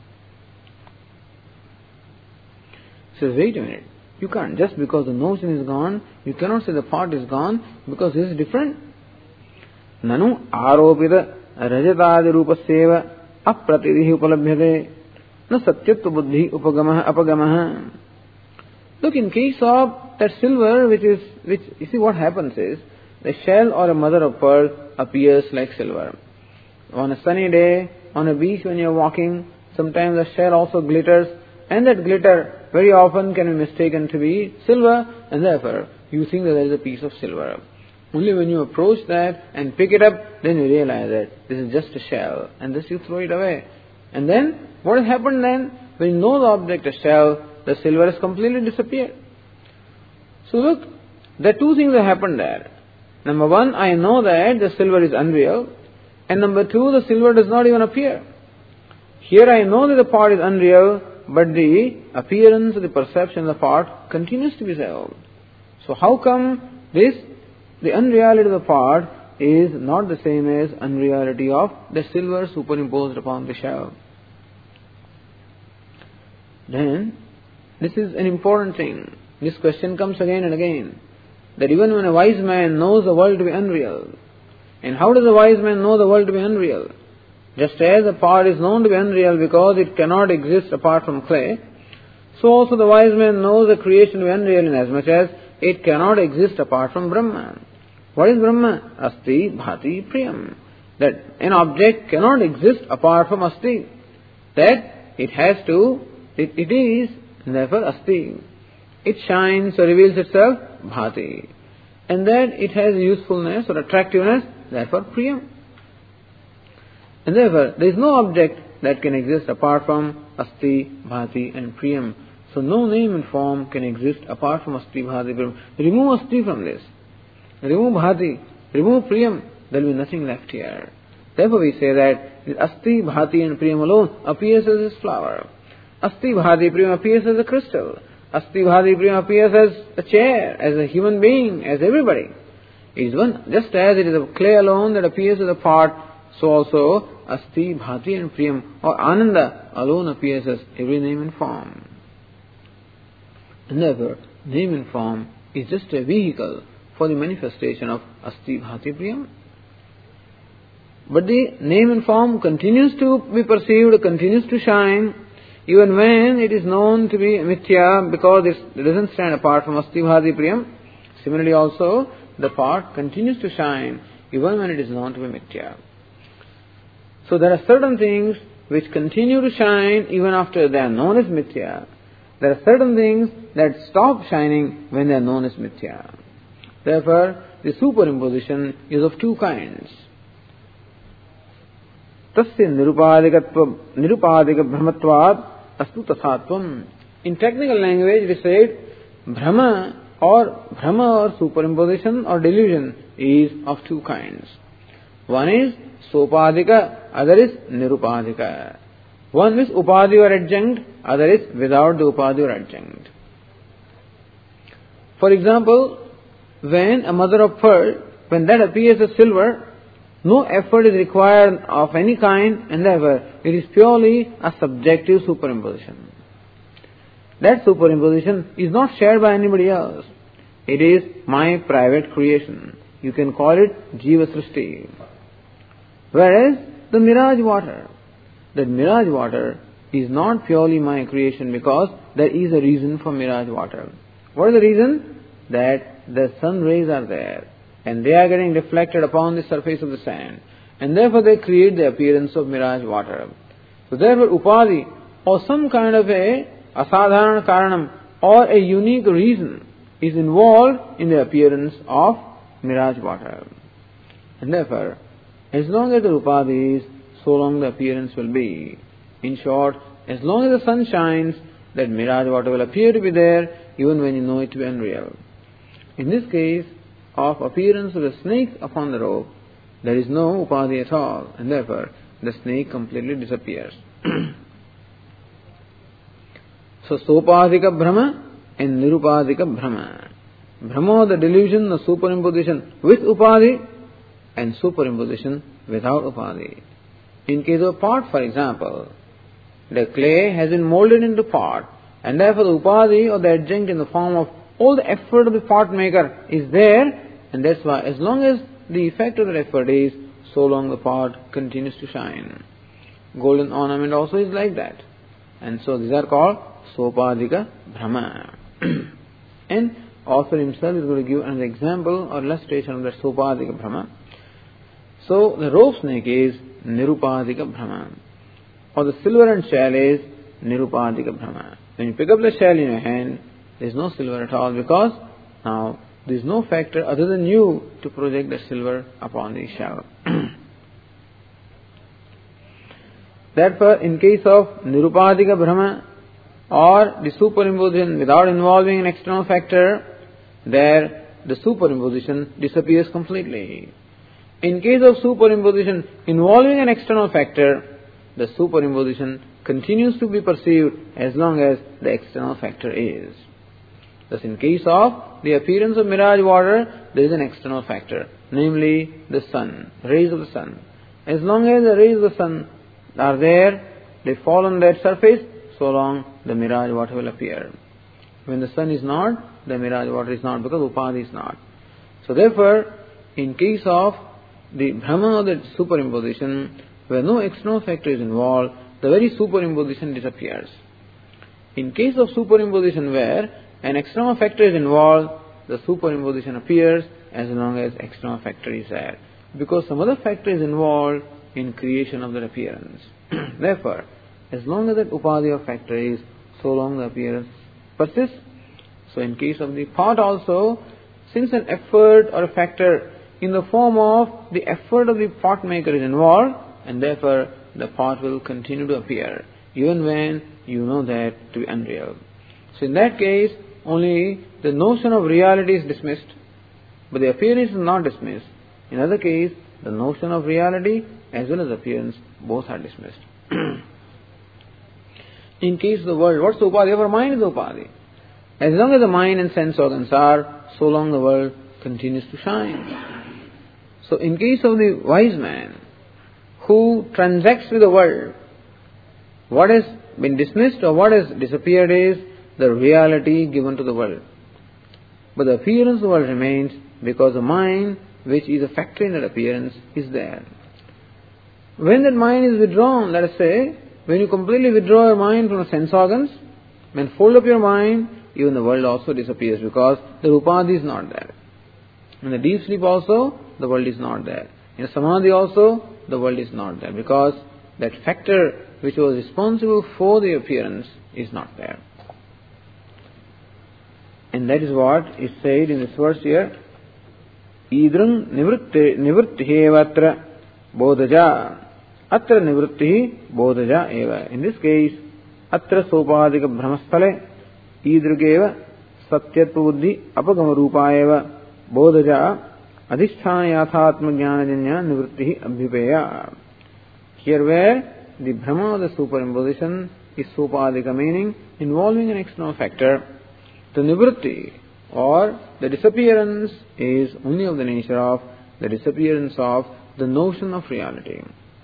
He says, wait a minute. You can't. Just because the notion is gone, you cannot say the part is gone because this is different. Nanu aropita rajatadi rupaseva apratidhi upalabhyate na satyatva buddhi upagamaha apagamaha. Look, in case of that silver, which is, which, you see what happens is, the shell or a mother of pearl appears like silver. On a sunny day, on a beach when you are walking, sometimes the shell also glitters, and that glitter very often can be mistaken to be silver, and therefore you think that there is a piece of silver. Only when you approach that and pick it up, then you realize that this is just a shell, and thus you throw it away. And then, what has happened then? When you know the object a shell, the silver has completely disappeared. So look, there are two things that happened there. Number one, I know that the silver is unreal, and number two, the silver does not even appear. Here I know that the pot is unreal, but the appearance, the perception of the pot continues to be real. So how come this, the unreality of the pot is not the same as unreality of the silver superimposed upon the shell? Then, this is an important thing. This question comes again and again. That even when a wise man knows the world to be unreal, and how does a wise man know the world to be unreal? Just as a pot is known to be unreal because it cannot exist apart from clay, so also the wise man knows the creation to be unreal inasmuch as it cannot exist apart from Brahma. What is Brahma? Asti bhati priyam. That an object cannot exist apart from Asti. That it has to, it, it is, therefore Asti. It shines or reveals itself, bhati. And that it has usefulness or attractiveness, therefore priyam. And therefore, there is no object that can exist apart from Asti, Bhati and Priyam. So no name and form can exist apart from Asti, Bhati, Priyam. Remove Asti from this. Remove Bhati. Remove Priyam. There will be nothing left here. Therefore we say that Asti, Bhati and Priyam alone appears as this flower. Asti, Bhati, Priyam appears as a crystal. Asti, Bhati, Priyam appears as a chair, as a human being, as everybody. It is one, just as it is a clay alone that appears as a pot, so also Asti, Bhati and Priyam or Ananda alone appears as every name and form. And therefore, name and form is just a vehicle for the manifestation of Asti, Bhati, Priyam. But the name and form continues to be perceived, continues to shine, even when it is known to be mithya because it doesn't stand apart from Asti, Bhati, Priyam. Similarly also, the pot continues to shine even when it is known to be mithya. So there are certain things which continue to shine even after they are known as mithya. There are certain things that stop shining when they are known as mithya. Therefore, the superimposition is of two kinds. Tasya nirupadikatva nirupadika brahmatvad astu tasatvam. In technical language, we say brahma or brahma or superimposition or delusion is of two kinds. One is sopadika, other is nirupadika. One is upadi or adjunct, other is without the upadi or adjunct. For example, when a mother of pearl, when that appears as silver, no effort is required of any kind, and therefore it is purely a subjective superimposition. That superimposition is not shared by anybody else. It is my private creation. You can call it Jiva Srishti. Whereas the mirage water, that mirage water is not purely my creation because there is a reason for mirage water. What is the reason? That the sun rays are there and they are getting reflected upon the surface of the sand, and therefore they create the appearance of mirage water. So therefore upadi or some kind of a asadharana karanam or a unique reason is involved in the appearance of mirage water. And therefore, as long as the upadhi is, so long the appearance will be. In short, as long as the sun shines, that mirage water will appear to be there even when you know it to be unreal. In this case, of appearance of the snake upon the rope, there is no upadhi at all, and therefore the snake completely disappears. So, sopadika brahma and nirupadika brahma. Brahma, the delusion, the superimposition with upadhi, and superimposition without upadhi. In case of pot, for example, the clay has been molded into pot, and therefore the upadhi or the adjunct in the form of all the effort of the pot maker is there, and that's why as long as the effect of the effort is, so long the pot continues to shine. Golden ornament also is like that. And so these are called sopadika brahma. And author himself is going to give an example or illustration of that sopadika brahma. So the rope snake is nirupadika brahma, or the silver and shell is nirupadika brahma. When you pick up the shell in your hand, there is no silver at all because now there is no factor other than you to project the silver upon the shell. Therefore, in case of nirupadika brahma or the superimposition without involving an external factor, there the superimposition disappears completely. In case of superimposition involving an external factor, the superimposition continues to be perceived as long as the external factor is. Thus, in case of the appearance of mirage water, there is an external factor, namely the sun, rays of the sun. As long as the rays of the sun are there, they fall on that surface, so long the mirage water will appear. When the sun is not, the mirage water is not, because upadhi is not. So therefore, in case of the Brahman or the superimposition, where no external factor is involved, the very superimposition disappears. In case of superimposition where an external factor is involved, the superimposition appears as long as external factor is there, because some other factor is involved in creation of that appearance. Therefore, as long as that upadhi of factor is, so long the appearance persists. So in case of the pot also, since an effort or a factor in the form of the effort of the pot maker is involved, and therefore the pot will continue to appear, even when you know that to be unreal. So in that case, only the notion of reality is dismissed, but the appearance is not dismissed. In other case, the notion of reality as well as appearance, both are dismissed. In case of the world, what's the upadhi? Our mind is the upadhi. As long as the mind and sense organs are, so long the world continues to shine. So in case of the wise man who transacts with the world, what has been dismissed or what has disappeared is the reality given to the world. But the appearance of the world remains, because the mind, which is a factor in that appearance, is there. When that mind is withdrawn, let us say, when you completely withdraw your mind from the sense organs, when fold up your mind, even the world also disappears, because the upadhi is not there. In the deep sleep also, the world is not there. In samadhi also, the world is not there, because that factor which was responsible for the appearance is not there. And that is what is said in this verse here. Idrang nivrittihevatra bodhaja. Atra nivrittihi bodhaja eva. In this case, atra sopadika brahmasthale idrugeva satyatva buddhi apagama rupa eva bodhaja adhisthana yathatma jnanajanya nivrittihi abhipeya. Here where the Brahma or the superimposition is sopadika, meaning involving an external factor, the nivritti or the disappearance is only of the nature of the disappearance of the notion of reality.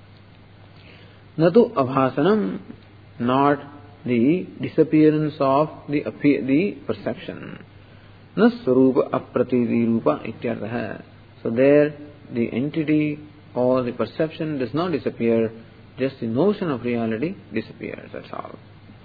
Natu abhasanam, not the disappearance of the the perception. Na swarupa apratiti rupa ityartha. So there the entity or the perception does not disappear, just the notion of reality disappears, that's all.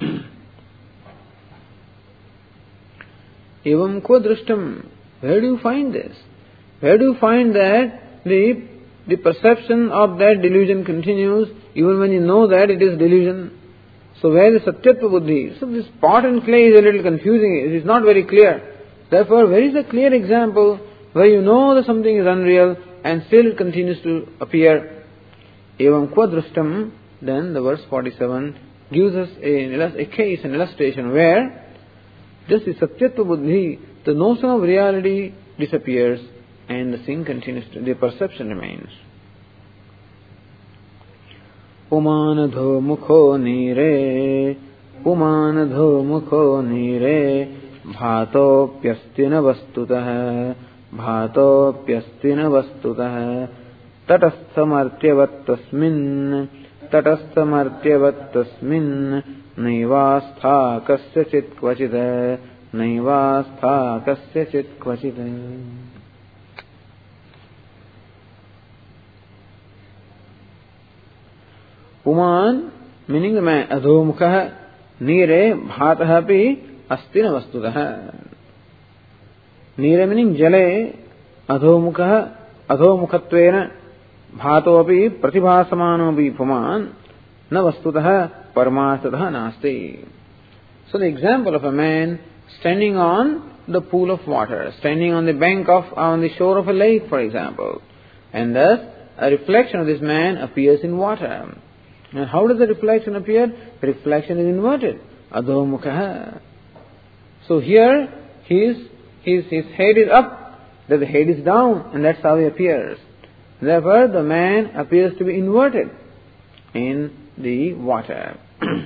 Evam ko drishtam. Where do you find this? Where do you find that the the perception of that delusion continues even when you know that it is delusion? So where is satyatva buddhi? So this pot and clay is a little confusing. It is not very clear. Therefore, where is a clear example where you know that something is unreal and still it continues to appear? Evam ko drishtam. Then the verse forty-seven gives us a, a case, an illustration where just the satyatva buddhi, the notion of reality disappears and the thing continues to, the perception remains. Umanadho mukho nire, umanadho mukho nire, bhato pyastina vastutah, bhato pyastina vastutah, tatasthamartyavat tasmin, tatasthamartyavat tasmin, Naivastha kasyachit kvachita, naivastha kasyachit kvachita. Puman, meaning the man, adhomukha, nire bhataha pi astina vastutaha. Nire meaning jale, adhomukha, adhomukhatvena, bhato api pratibhasamano api puman, na vastutaha parmarthatah nasti. So the example of a man standing on the pool of water, standing on the bank of, on the shore of a lake, for example, and thus a reflection of this man appears in water. And how does the reflection appear? The reflection is inverted. Adho mukha. So here his, his, his head is up that the head is down, and that's how he appears. Therefore, the man appears to be inverted in the water.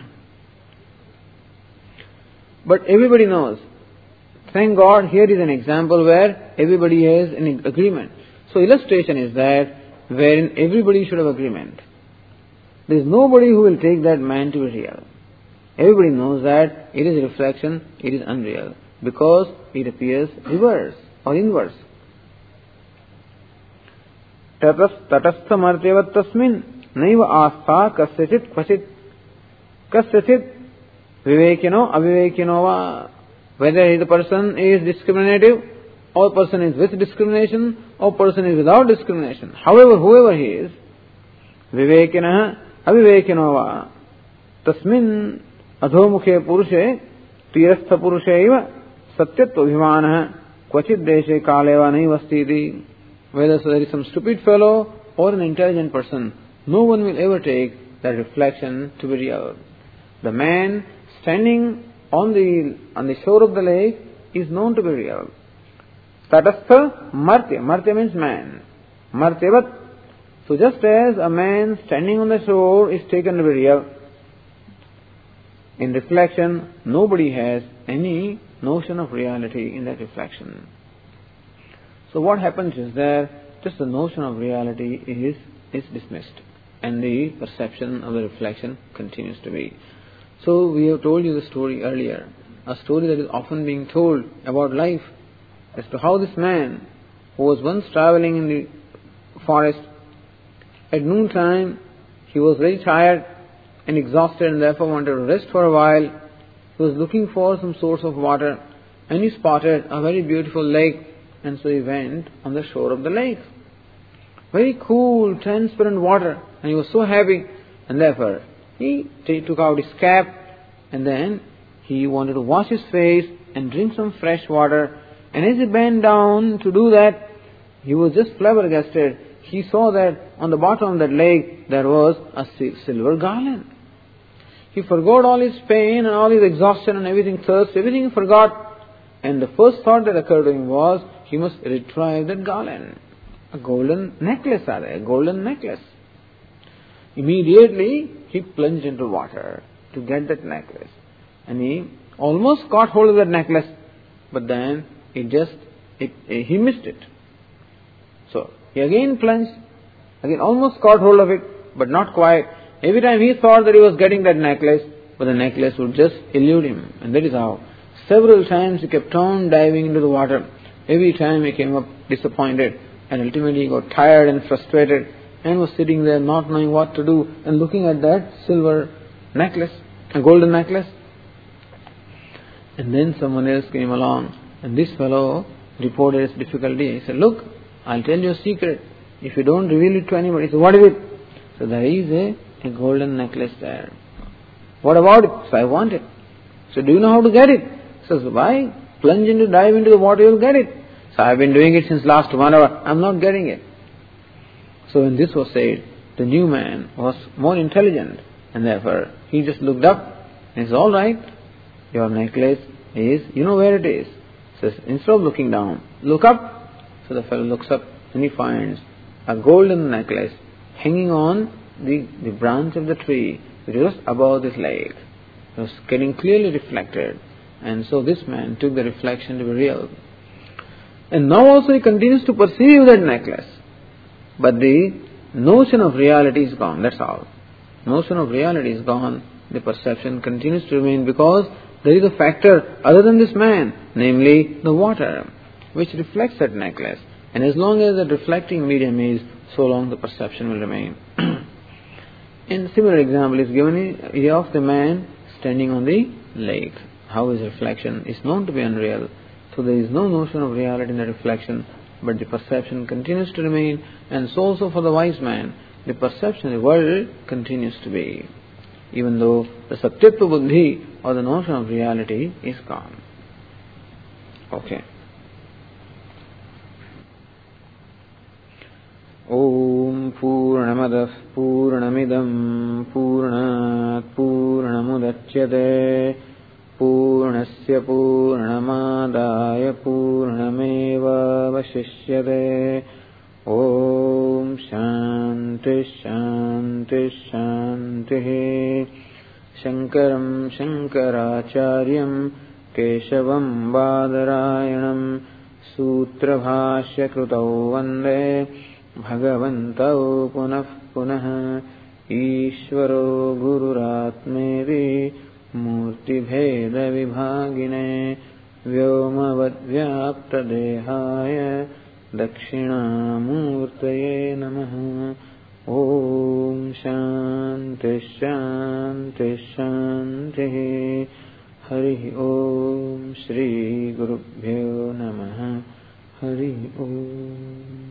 But everybody knows. Thank God, here is an example where everybody has an agreement. So illustration is that wherein everybody should have agreement. There is nobody who will take that man to be real. Everybody knows that it is reflection, it is unreal, because it appears reverse or inverse. Tatastha martyavat tasmin naiva astha kasyachit kvachit kasyachit vivekino avivekino va. Whether the person is discriminative, or person is with discrimination, or person is without discrimination. However, whoever he is, vivekina avivekino va. Tasmin adhomukhe purushe tirastha purushaiva satyatva bhimana kvachit deshe kaleva naivastiti. Whether so there is some stupid fellow or an intelligent person, no one will ever take that reflection to be real. The man standing on the on the shore of the lake is known to be real. Tatastha martya. Martya means man. Martyavat. So just as a man standing on the shore is taken to be real, in reflection, nobody has any notion of reality in that reflection. So what happens is that just the notion of reality is, is dismissed, and the perception of the reflection continues to be. So we have told you the story earlier, a story that is often being told about life, as to how this man who was once traveling in the forest, at noontime he was very tired and exhausted and therefore wanted to rest for a while. He was looking for some source of water, and he spotted a very beautiful lake, and so he went on the shore of the lake. Very cool, transparent water, and he was so happy, and therefore he t- took out his cap, and then he wanted to wash his face and drink some fresh water. And as he bent down to do that, he was just flabbergasted. He saw that on the bottom of that lake there was a silver garland. He forgot all his pain and all his exhaustion and everything, thirst, everything he forgot. And the first thought that occurred to him was, he must retrieve that garland. A golden necklace, are there, a golden necklace. Immediately he plunged into water to get that necklace. And he almost caught hold of that necklace, but then it just, it, he missed it. So he again plunged, again almost caught hold of it, but not quite. Every time he thought that he was getting that necklace, but the necklace would just elude him. And that is how several times he kept on diving into the water. Every time he came up disappointed, and ultimately he got tired and frustrated and was sitting there not knowing what to do and looking at that silver necklace, a golden necklace. And then someone else came along, and this fellow reported his difficulty. He said, "Look, I'll tell you a secret. If you don't reveal it to anybody." He said, "What is it?" So there is a, a golden necklace there. "What about it?" So I want it. So do you know how to get it? He says, "Why? Plunge into, dive into the water, you'll get it." So I've been doing it since last one hour. I'm not getting it. So when this was said, the new man was more intelligent, and therefore he just looked up and said, "All right, your necklace is, you know where it is." Says, instead of looking down, look up. So the fellow looks up and he finds a golden necklace hanging on the, the branch of the tree which was above this lake. It was getting clearly reflected. And so this man took the reflection to be real. And now also he continues to perceive that necklace. But the notion of reality is gone, that's all. Notion of reality is gone. The perception continues to remain because there is a factor other than this man, namely the water, which reflects that necklace. And as long as the reflecting medium is, so long the perception will remain. And similar example is given here of the man standing on the lake. How his reflection is known to be unreal. So there is no notion of reality in the reflection, but the perception continues to remain. And so also for the wise man, the perception of the world continues to be, even though the satyatva buddhi or the notion of reality is gone. Okay. Om Purnamadah Purnamidam Purnat Purnamudachyate पूर्णस्य पूर्णमादाय पूर्णमेवावशिष्यते। ॐ शान्ति शान्ति शान्तिः। शङ्करं शङ्कराचार्यं केशवं बादरायणं सूत्रभाष्यकृतौ वन्दे भगवन्तौ पुनः पुनः। ईश्वरो गुरुरात्मेति मूर्तिभेदविभागिने व्योमवद्व्याप्तदेहाय दक्षिणामूर्तये नमः। ॐ शान्ति शान्ति शान्तिः। हरिः ॐ श्रीगुरुभ्यो नमः। हरिः ॐ।